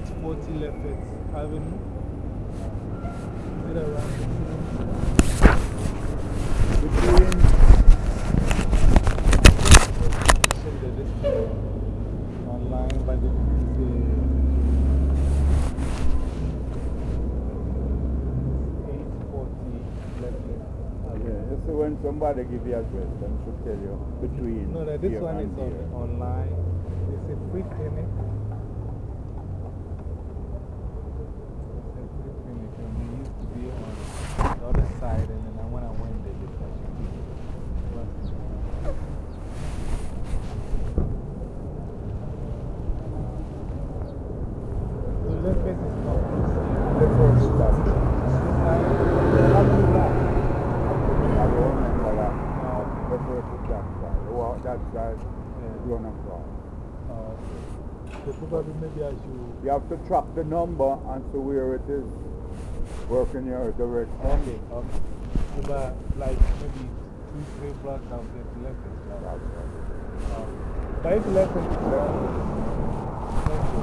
840 Lefferts Avenue. Is it around Between check the distance online, but it is 840 Lefferts Avenue. yeah, so when somebody give you address, then should tell you between. No, this here one and is here. online. It's a free clinic. It's a free clinic, and we used to be on the other side, and then when I went there, they touched me. So Lefferts is not close to you. The first stop. This time, Not too long. I don't remember that. no. The first stop side. Well, that side, Yeah. run across. Okay. So probably maybe I should. You have to track the number and see where it is. Work in your direction. Okay, okay. So about like maybe 2-3 blocks I'll get to Lefferts. Right? But if Lefferts is wrong, thank you.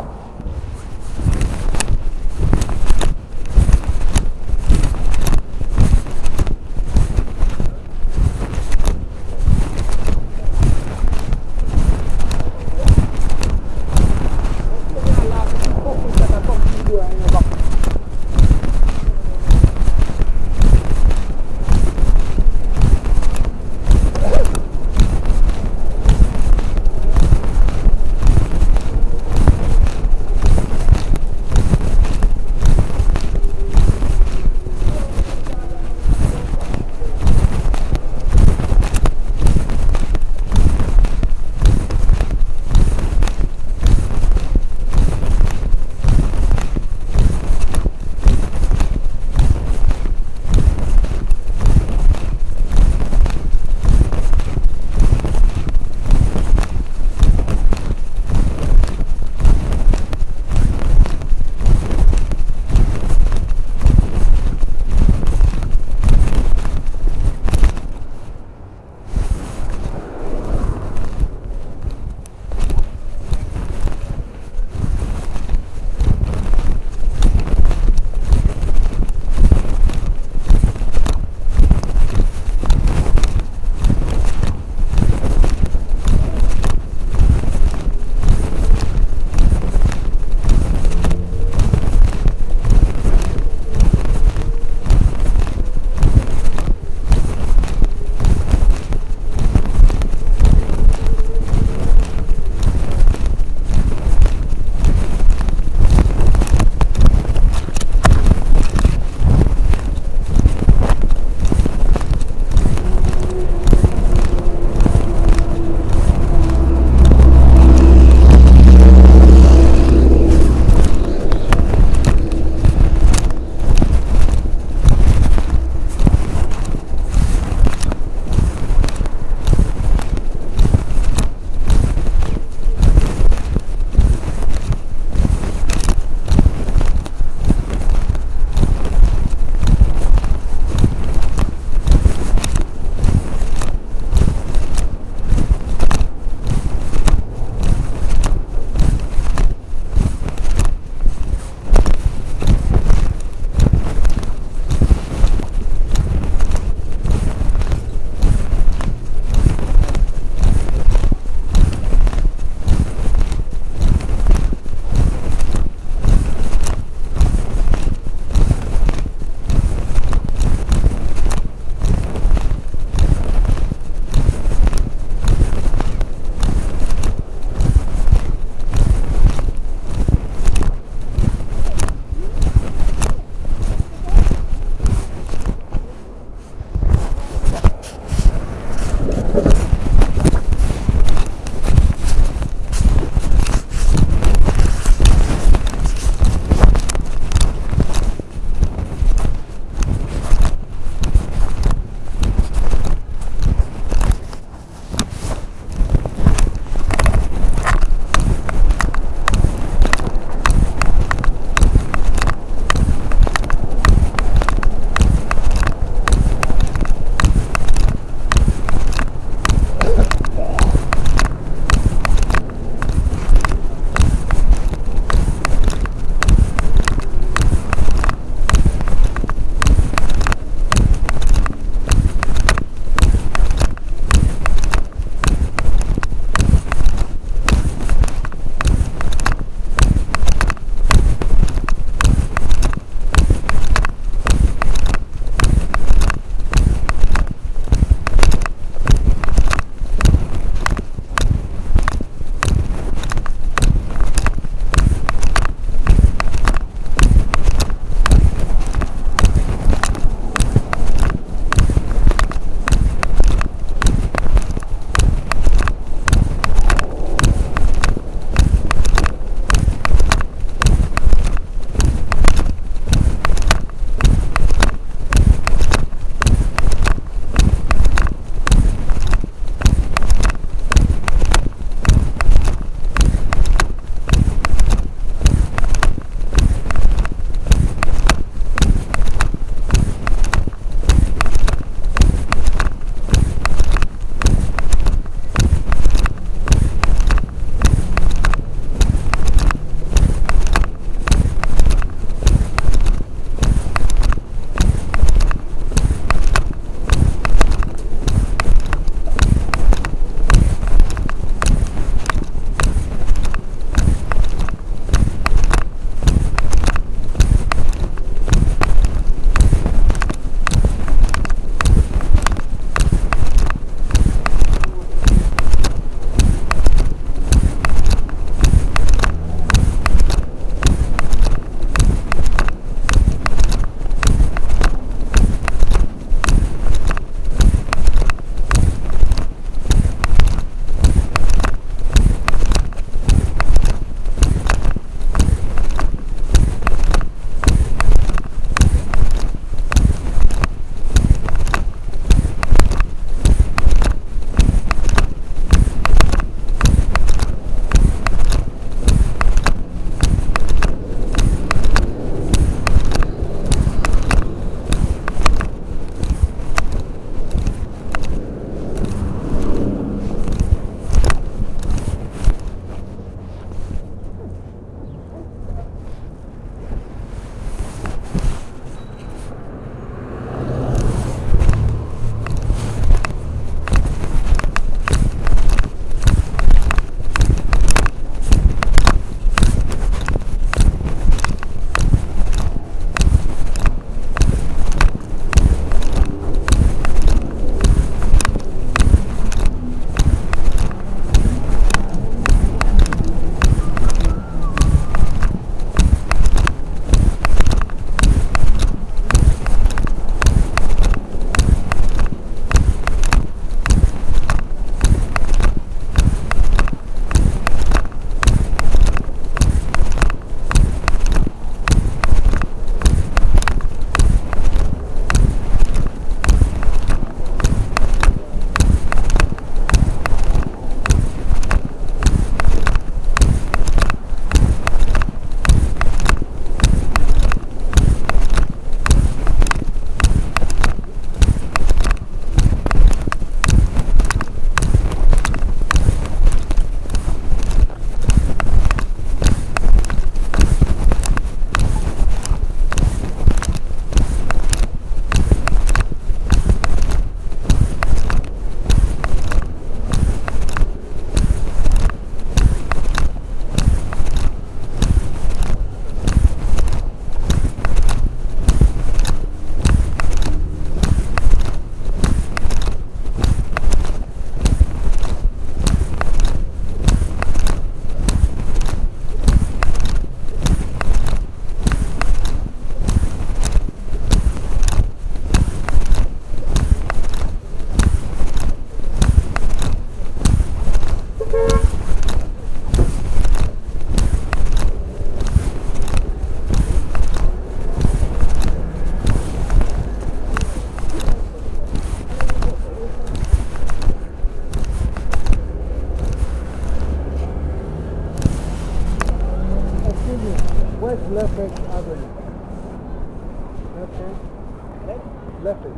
Where's Lafayette Avenue? Lafayette? Lafayette.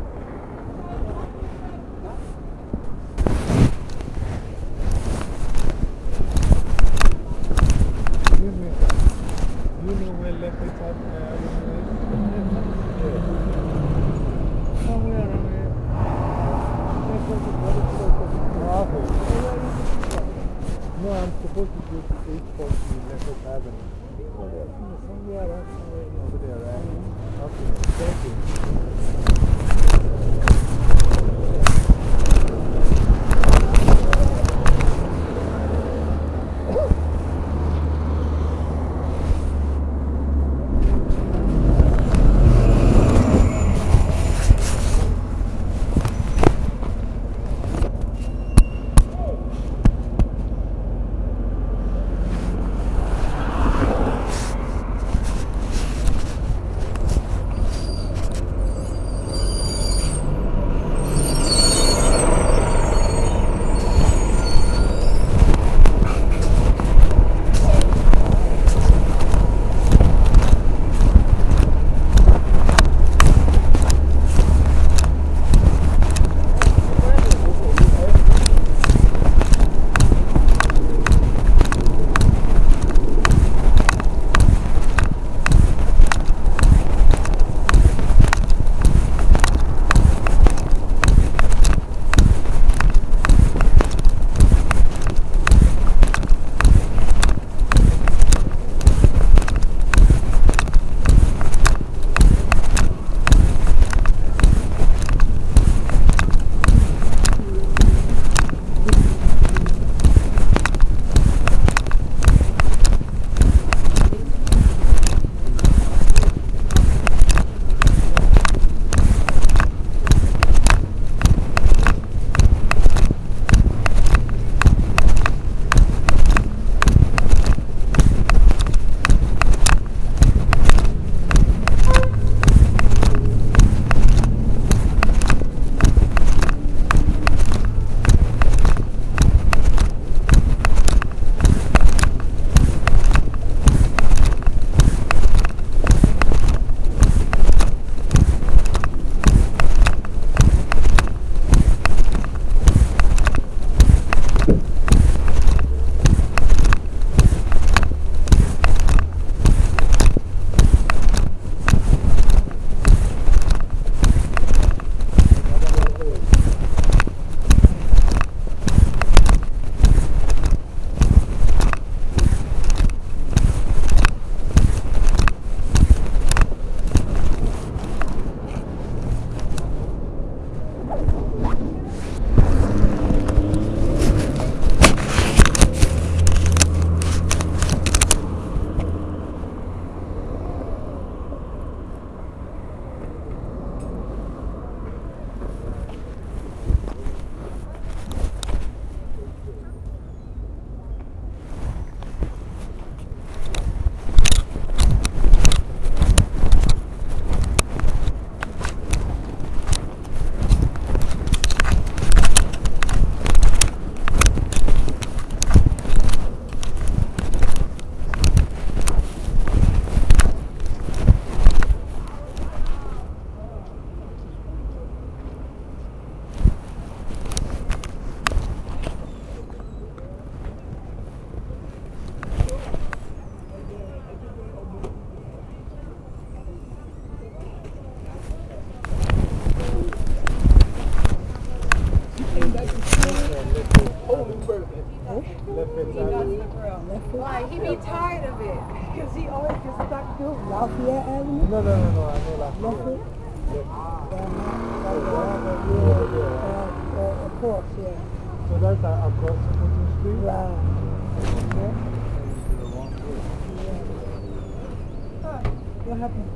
Excuse me, sir. Do you know where Lafayette Avenue is? Yeah. Somewhere around here. Oh, okay. No, I'm supposed to go to 840 Lafayette Avenue. Somewhere around over there, right? Okay, thank you. Why? He be tired of it. Because he always gets stuck to Lafayette Avenue? No, I know Lafayette. Of course, yeah. So that's across Fulton Street? Right. Okay. What happened?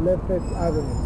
Lefferts Avenue.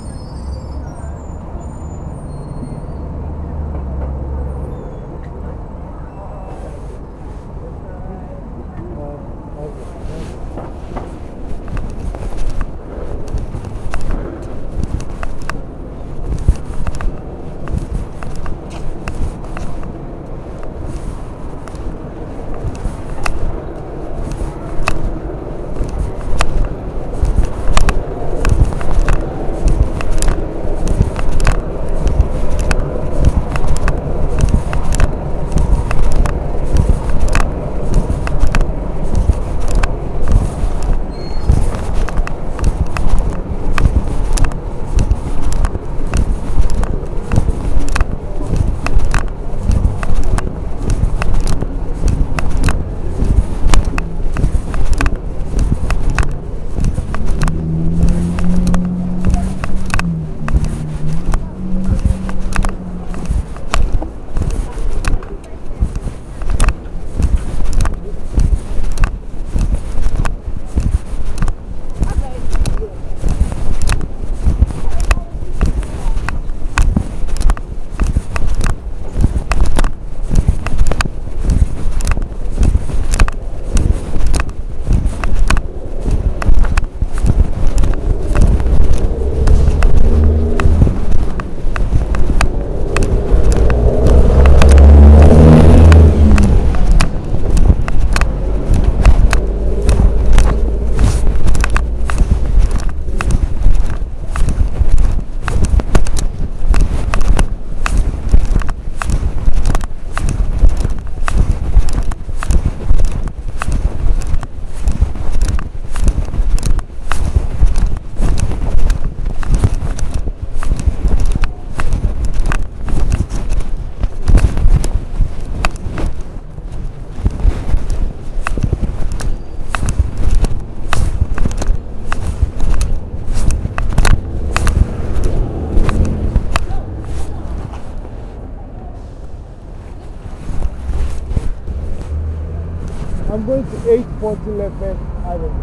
I'm going to 840 Lefferts Avenue.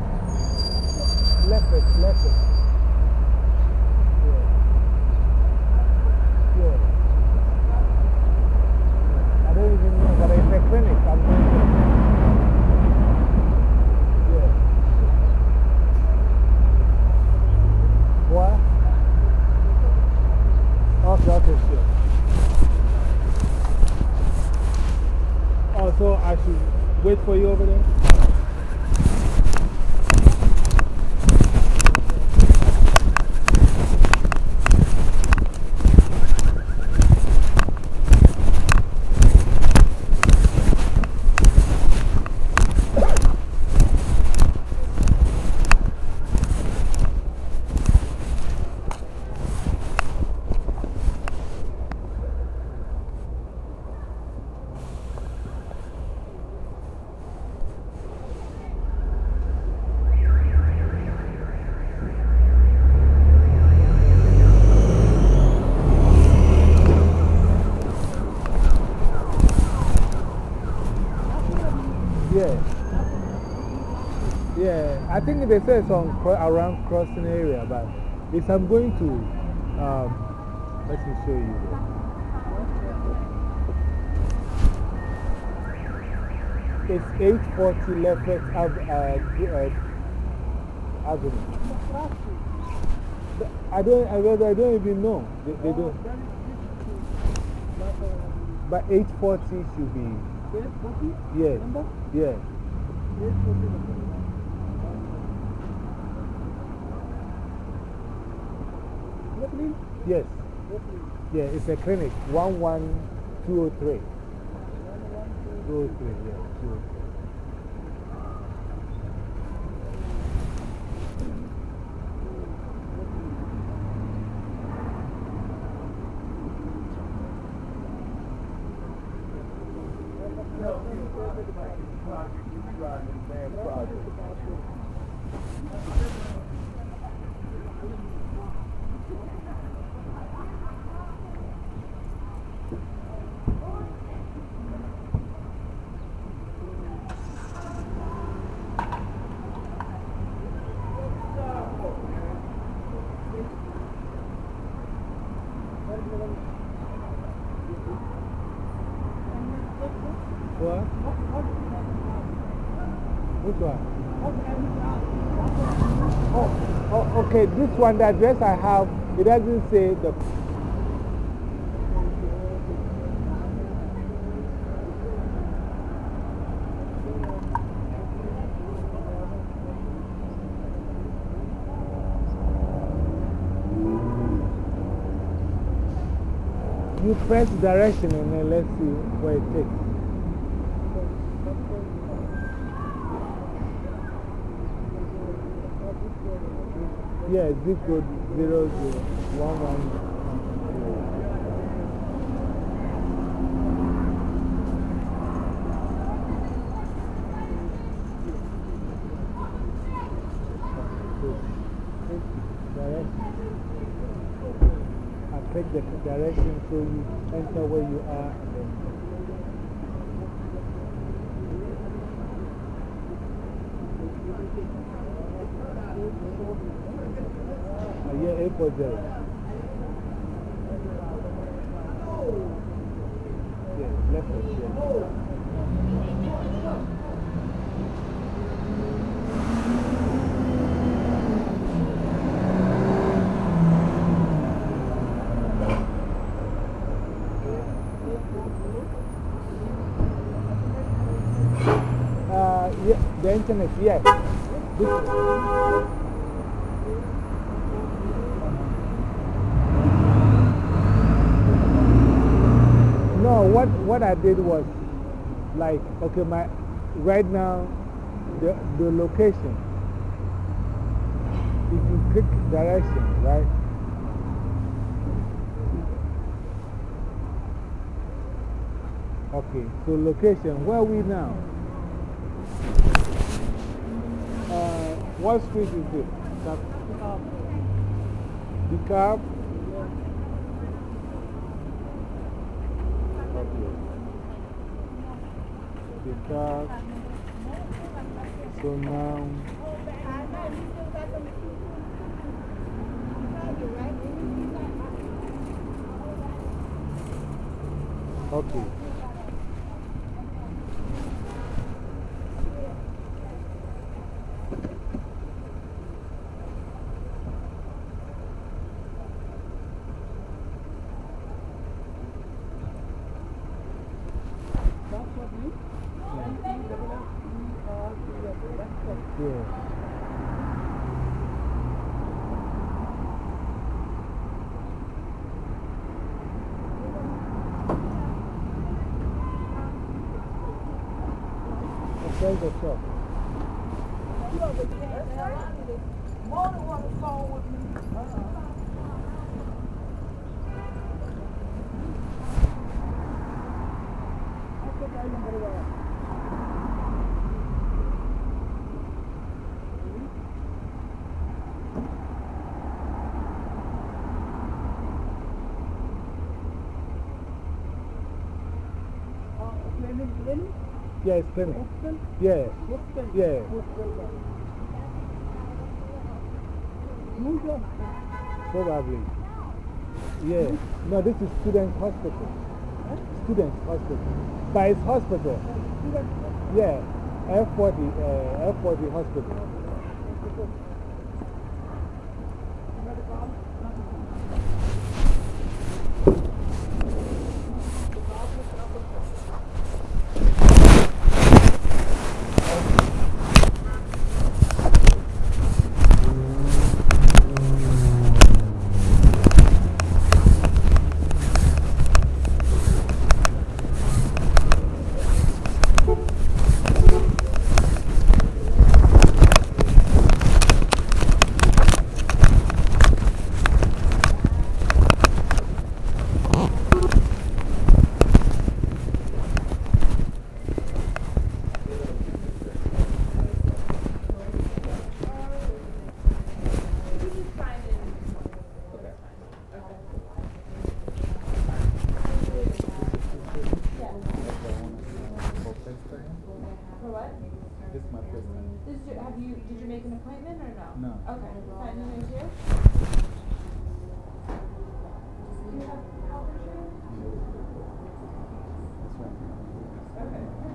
Lefferts. Yeah. Yeah. I don't even know, but it's a clinic. I'm going to. Yeah. What? Okay, sure. Oh, so I should wait for you over there? Yeah, I think they say it's on around crossing area, but if I'm going to, let me show you. It's 840 Lefferts Avenue. I don't even know. They don't. But 840 should be. 840? Yeah. Number? Yeah. 840. Yes. Yeah, it's a clinic. 11203. 203, yeah. 203. What? Which one? Oh, okay. This one, the address I have, it doesn't say the. You press direction and then let's see where it takes. Yeah, zip code 0011. Take the direction so you enter where you are and then. Yeah, 840. Yeah, left it, yeah. Yeah, the internet, yes. No, what I did was like, okay, right now, the location, if you click direction, right? Okay, so location, where are we now? What street is this? The cab? Okay. The cab. So now. Okay. Yeah. Okay, the shop. More than one phone with me. Yeah, it's clinic. Yeah. Yeah. Probably. Yeah. No, this is Students Hospital. Students Hospital. But it's hospital. Yeah. F40 Hospital. This is my first time. Did you make an appointment or no? No. Okay. Fine, you here? same.